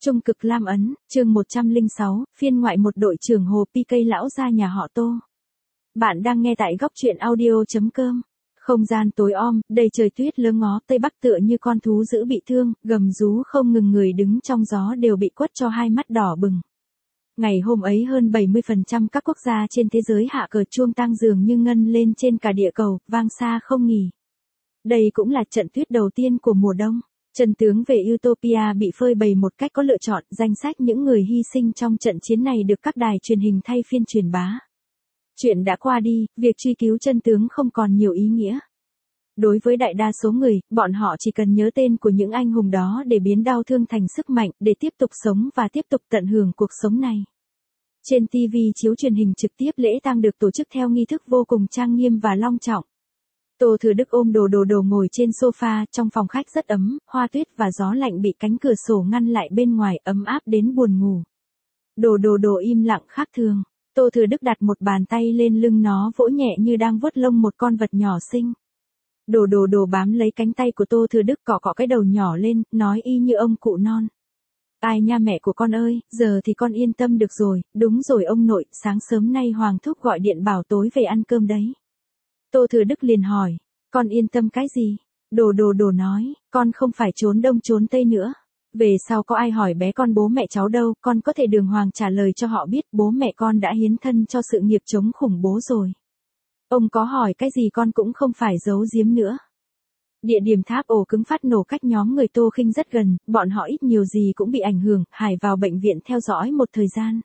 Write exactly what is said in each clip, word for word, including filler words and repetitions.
Trung cực Lam Ấn, chương một trăm lẻ sáu, phiên ngoại một đội trưởng Hồ pê ca lão gia nhà họ Tô. Bạn đang nghe tại góc truyện audio chấm com. Không gian tối om, đầy trời tuyết lơ ngó, tây bắc tựa như con thú dữ bị thương, gầm rú không ngừng, người đứng trong gió đều bị quất cho hai mắt đỏ bừng. Ngày hôm ấy hơn bảy mươi phần trăm các quốc gia trên thế giới hạ cờ chuông tang dường như ngân lên trên cả địa cầu, vang xa không nghỉ. Đây cũng là trận tuyết đầu tiên của mùa đông. Chân tướng về Utopia bị phơi bày một cách có lựa chọn, danh sách những người hy sinh trong trận chiến này được các đài truyền hình thay phiên truyền bá. Chuyện đã qua đi, việc truy cứu chân tướng không còn nhiều ý nghĩa. Đối với đại đa số người, bọn họ chỉ cần nhớ tên của những anh hùng đó để biến đau thương thành sức mạnh, để tiếp tục sống và tiếp tục tận hưởng cuộc sống này. Trên ti vi chiếu truyền hình trực tiếp, lễ tang được tổ chức theo nghi thức vô cùng trang nghiêm và long trọng. Tô Thừa Đức ôm đồ đồ đồ ngồi trên sofa, trong phòng khách rất ấm, hoa tuyết và gió lạnh bị cánh cửa sổ ngăn lại bên ngoài, ấm áp đến buồn ngủ. Đồ đồ đồ im lặng khác thường. Tô Thừa Đức đặt một bàn tay lên lưng nó, vỗ nhẹ như đang vuốt lông một con vật nhỏ xinh. Đồ đồ đồ bám lấy cánh tay của Tô Thừa Đức, cọ cọ cái đầu nhỏ lên, nói y như ông cụ non. Ai nha mẹ của con ơi, giờ thì con yên tâm được rồi. Đúng rồi ông nội, sáng sớm nay Hoàng thúc gọi điện bảo tối về ăn cơm đấy. Tô Thừa Đức liền hỏi, con yên tâm cái gì? Đồ đồ đồ nói, con không phải trốn đông trốn tây nữa. Về sau có ai hỏi bé con bố mẹ cháu đâu, con có thể đường hoàng trả lời cho họ biết bố mẹ con đã hiến thân cho sự nghiệp chống khủng bố rồi. Ông có hỏi cái gì con cũng không phải giấu giếm nữa. Địa điểm tháp ổ cứng phát nổ cách nhóm người Tô Khinh rất gần, bọn họ ít nhiều gì cũng bị ảnh hưởng, Hải vào bệnh viện theo dõi một thời gian.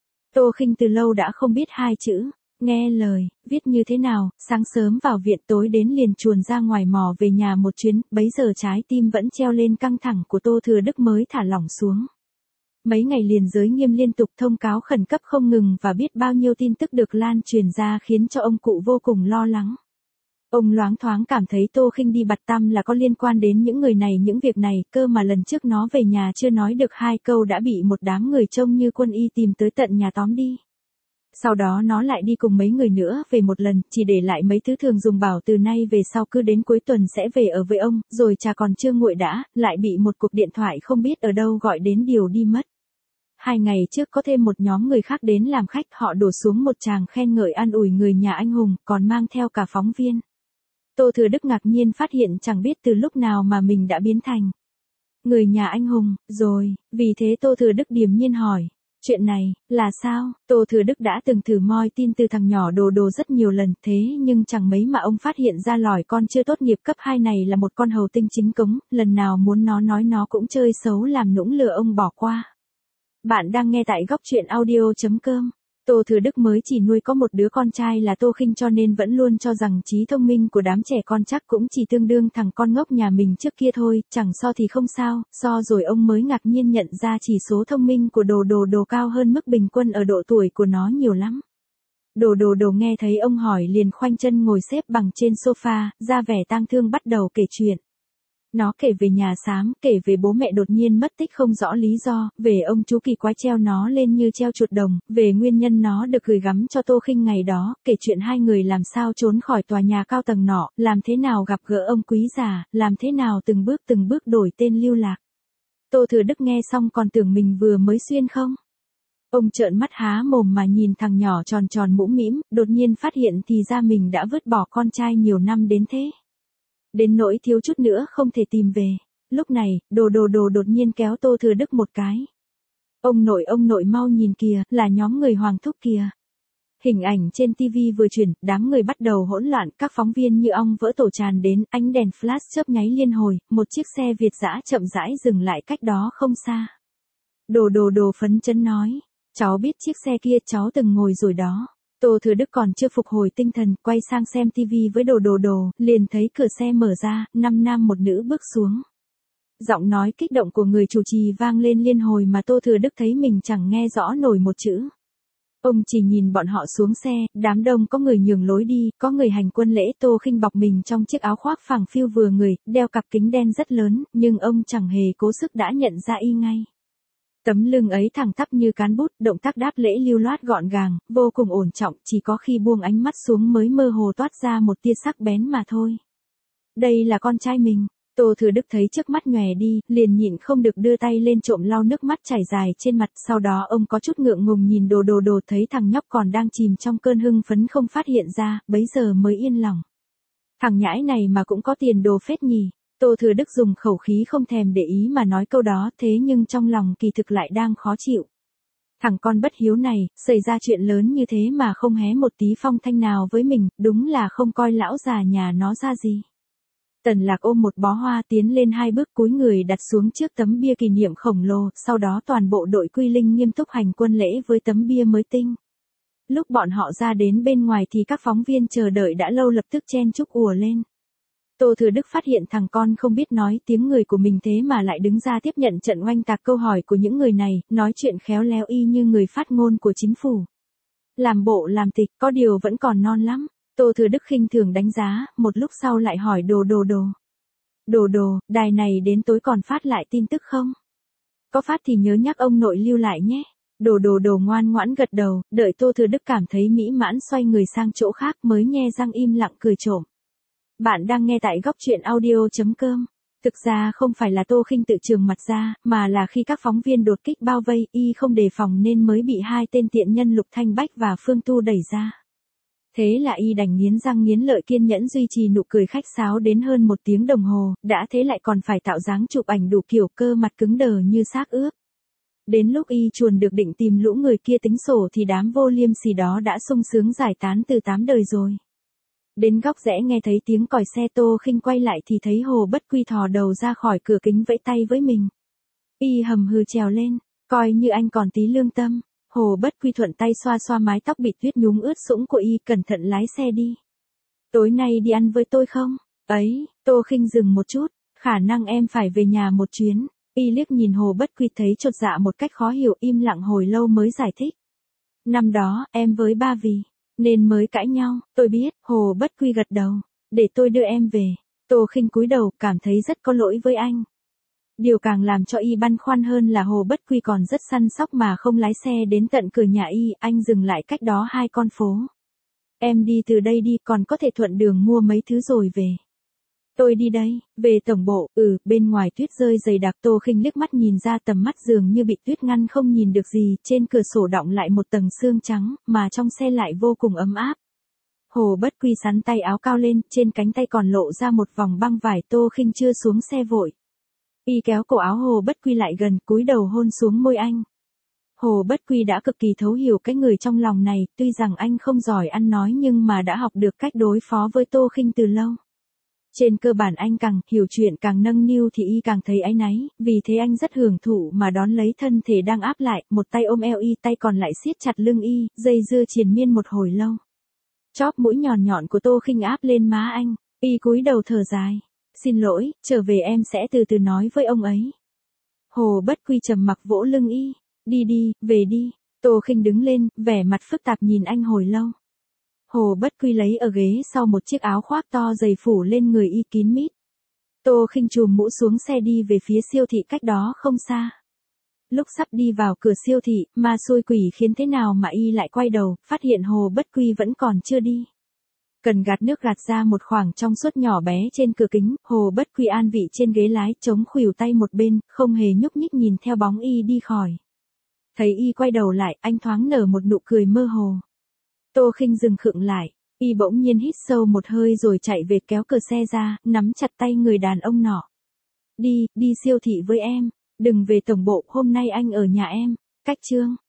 Tô Khinh từ lâu đã không biết hai chữ. Nghe lời, viết như thế nào, sáng sớm vào viện, tối đến liền chuồn ra ngoài mò về nhà một chuyến, bấy giờ trái tim vẫn treo lên căng thẳng của Tô Thừa Đức mới thả lỏng xuống. Mấy ngày liền giới nghiêm liên tục thông cáo khẩn cấp không ngừng và biết bao nhiêu tin tức được lan truyền ra khiến cho ông cụ vô cùng lo lắng. Ông loáng thoáng cảm thấy Tô Khinh đi bặt tăm là có liên quan đến những người này những việc này, cơ mà lần trước nó về nhà chưa nói được hai câu đã bị một đám người trông như quân y tìm tới tận nhà tóm đi. Sau đó nó lại đi cùng mấy người nữa về một lần, chỉ để lại mấy thứ thường dùng, bảo từ nay về sau cứ đến cuối tuần sẽ về ở với ông, rồi chả còn chưa nguội đã, lại bị một cuộc điện thoại không biết ở đâu gọi đến điều đi mất. Hai ngày trước có thêm một nhóm người khác đến làm khách, họ đổ xuống một tràng khen ngợi an ủi người nhà anh hùng, còn mang theo cả phóng viên. Tô Thừa Đức ngạc nhiên phát hiện chẳng biết từ lúc nào mà mình đã biến thành người nhà anh hùng, rồi, vì thế Tô Thừa Đức điềm nhiên hỏi. Chuyện này, là sao? Tô Thừa Đức đã từng thử moi tin từ thằng nhỏ đồ đồ rất nhiều lần, thế nhưng chẳng mấy mà ông phát hiện ra lỏi con chưa tốt nghiệp cấp hai này là một con hầu tinh chính cống, lần nào muốn nó nói nó cũng chơi xấu làm nũng lừa ông bỏ qua. Bạn đang nghe tại góc truyện audio chấm com. Tô Thừa Đức mới chỉ nuôi có một đứa con trai là Tô Khinh cho nên vẫn luôn cho rằng trí thông minh của đám trẻ con chắc cũng chỉ tương đương thằng con ngốc nhà mình trước kia thôi, chẳng so thì không sao, so rồi ông mới ngạc nhiên nhận ra chỉ số thông minh của đồ đồ đồ cao hơn mức bình quân ở độ tuổi của nó nhiều lắm. Đồ đồ đồ nghe thấy ông hỏi liền khoanh chân ngồi xếp bằng trên sofa, ra vẻ tang thương bắt đầu kể chuyện. Nó kể về nhà xám, kể về bố mẹ đột nhiên mất tích không rõ lý do, về ông chú kỳ quái treo nó lên như treo chuột đồng, về nguyên nhân nó được gửi gắm cho Tô Khinh ngày đó, kể chuyện hai người làm sao trốn khỏi tòa nhà cao tầng nọ, làm thế nào gặp gỡ ông quý già, làm thế nào từng bước từng bước đổi tên lưu lạc. Tô Thừa Đức nghe xong còn tưởng mình vừa mới xuyên không. Ông trợn mắt há mồm mà nhìn thằng nhỏ tròn tròn mũm mĩm, đột nhiên phát hiện thì ra mình đã vứt bỏ con trai nhiều năm đến thế. Đến nỗi thiếu chút nữa không thể tìm về. Lúc này, đồ đồ đồ đột nhiên kéo Tô Thừa Đức một cái. Ông nội ông nội mau nhìn kìa, là nhóm người Hoàng thúc kìa. Hình ảnh trên ti vi vừa chuyển, đám người bắt đầu hỗn loạn, các phóng viên như ong vỡ tổ tràn đến, ánh đèn flash chớp nháy liên hồi, một chiếc xe Việt dã chậm rãi dừng lại cách đó không xa. Đồ đồ đồ phấn chấn nói, cháu biết chiếc xe kia, cháu từng ngồi rồi đó. Tô Thừa Đức còn chưa phục hồi tinh thần, quay sang xem ti vi với đồ đồ đồ, liền thấy cửa xe mở ra, năm nam một nữ bước xuống. Giọng nói kích động của người chủ trì vang lên liên hồi mà Tô Thừa Đức thấy mình chẳng nghe rõ nổi một chữ. Ông chỉ nhìn bọn họ xuống xe, đám đông có người nhường lối đi, có người hành quân lễ. Tô Khinh bọc mình trong chiếc áo khoác phẳng phiu vừa người, đeo cặp kính đen rất lớn, nhưng ông chẳng hề cố sức đã nhận ra y ngay. Tấm lưng ấy thẳng tắp như cán bút, động tác đáp lễ lưu loát gọn gàng, vô cùng ổn trọng, chỉ có khi buông ánh mắt xuống mới mơ hồ toát ra một tia sắc bén mà thôi. Đây là con trai mình. Tô Thừa Đức thấy trước mắt nhòe đi, liền nhịn không được đưa tay lên trộm lau nước mắt chảy dài trên mặt, sau đó ông có chút ngượng ngùng nhìn Đồ Đồ Đồ, thấy thằng nhóc còn đang chìm trong cơn hưng phấn không phát hiện ra, bấy giờ mới yên lòng. Thằng nhãi này mà cũng có tiền đồ phết nhỉ. Tô Thừa Đức dùng khẩu khí không thèm để ý mà nói câu đó, thế nhưng trong lòng kỳ thực lại đang khó chịu. Thằng con bất hiếu này, xảy ra chuyện lớn như thế mà không hé một tí phong thanh nào với mình, đúng là không coi lão già nhà nó ra gì. Tần Lạc ôm một bó hoa tiến lên hai bước cúi người đặt xuống trước tấm bia kỷ niệm khổng lồ, sau đó toàn bộ đội Quy Linh nghiêm túc hành quân lễ với tấm bia mới tinh. Lúc bọn họ ra đến bên ngoài thì các phóng viên chờ đợi đã lâu lập tức chen chúc ùa lên. Tô Thừa Đức phát hiện thằng con không biết nói tiếng người của mình thế mà lại đứng ra tiếp nhận trận oanh tạc câu hỏi của những người này, nói chuyện khéo léo y như người phát ngôn của chính phủ. Làm bộ làm tịch, có điều vẫn còn non lắm. Tô Thừa Đức khinh thường đánh giá, một lúc sau lại hỏi Đồ Đồ Đồ. Đồ Đồ, đài này đến tối còn phát lại tin tức không? Có phát thì nhớ nhắc ông nội lưu lại nhé. Đồ Đồ Đồ ngoan ngoãn gật đầu, đợi Tô Thừa Đức cảm thấy mỹ mãn xoay người sang chỗ khác mới nhe răng im lặng cười trộm. Bạn đang nghe tại góc truyện audio chấm com. Thực ra không phải là Tô Khinh tự trường mặt ra, mà là khi các phóng viên đột kích bao vây, y không đề phòng nên mới bị hai tên tiện nhân Lục Thanh Bách và Phương Tu đẩy ra. Thế là y đành nghiến răng nghiến lợi kiên nhẫn duy trì nụ cười khách sáo đến hơn một tiếng đồng hồ, đã thế lại còn phải tạo dáng chụp ảnh đủ kiểu, cơ mặt cứng đờ như xác ướp. Đến lúc y chuồn được định tìm lũ người kia tính sổ thì đám vô liêm sỉ đó đã sung sướng giải tán từ tám đời rồi. Đến góc rẽ nghe thấy tiếng còi xe, Tô Khinh quay lại thì thấy Hồ Bất Quy thò đầu ra khỏi cửa kính vẫy tay với mình. Y hầm hừ trèo lên, coi như anh còn tí lương tâm. Hồ Bất Quy thuận tay xoa xoa mái tóc bị tuyết nhúng ướt sũng của y, cẩn thận lái xe đi. Tối nay đi ăn với tôi không? Ấy, Tô Khinh dừng một chút, khả năng em phải về nhà một chuyến. Y liếc nhìn Hồ Bất Quy thấy chột dạ một cách khó hiểu, im lặng hồi lâu mới giải thích. Năm đó, em với ba vì nên mới cãi nhau, tôi biết. Hồ Bất Quy gật đầu, để tôi đưa em về. Tô Khinh cúi đầu, cảm thấy rất có lỗi với anh. Điều càng làm cho y băn khoăn hơn là Hồ Bất Quy còn rất săn sóc mà không lái xe đến tận cửa nhà y, anh dừng lại cách đó hai con phố. Em đi từ đây đi, còn có thể thuận đường mua mấy thứ rồi về. Tôi đi đây, về tổng bộ. Ừ, bên ngoài tuyết rơi dày đặc. Tô Khinh liếc mắt nhìn ra, tầm mắt dường như bị tuyết ngăn không nhìn được gì, trên cửa sổ đọng lại một tầng sương trắng, mà trong xe lại vô cùng ấm áp. Hồ Bất Quy sắn tay áo cao lên, trên cánh tay còn lộ ra một vòng băng vải. Tô Khinh chưa xuống xe vội. Y kéo cổ áo Hồ Bất Quy lại gần, cúi đầu hôn xuống môi anh. Hồ Bất Quy đã cực kỳ thấu hiểu cái người trong lòng này, tuy rằng anh không giỏi ăn nói nhưng mà đã học được cách đối phó với Tô Khinh từ lâu. Trên cơ bản anh càng hiểu chuyện, càng nâng niu thì y càng thấy áy náy, vì thế anh rất hưởng thụ mà đón lấy thân thể đang áp lại, một tay ôm eo y, tay còn lại siết chặt lưng y, dây dưa triền miên một hồi lâu. Chóp mũi nhọn nhọn của Tô Khinh áp lên má anh, y cúi đầu thở dài. Xin lỗi, trở về em sẽ từ từ nói với ông ấy. Hồ Bất Quy trầm mặc vỗ lưng y. Đi đi, về đi. Tô Khinh đứng lên, vẻ mặt phức tạp nhìn anh hồi lâu. Hồ Bất Quy lấy ở ghế sau một chiếc áo khoác to dày phủ lên người y kín mít. Tô Khinh chùm mũ xuống xe đi về phía siêu thị cách đó không xa. Lúc sắp đi vào cửa siêu thị, ma xui quỷ khiến thế nào mà y lại quay đầu, phát hiện Hồ Bất Quy vẫn còn chưa đi. Cần gạt nước gạt ra một khoảng trong suốt nhỏ bé trên cửa kính, Hồ Bất Quy an vị trên ghế lái, chống khuỷu tay một bên, không hề nhúc nhích nhìn theo bóng y đi khỏi. Thấy y quay đầu lại, anh thoáng nở một nụ cười mơ hồ. Tô Khinh dừng khựng lại, y bỗng nhiên hít sâu một hơi rồi chạy về kéo cửa xe ra, nắm chặt tay người đàn ông nọ. Đi, đi siêu thị với em, đừng về tổng bộ, hôm nay anh ở nhà em. Cách chương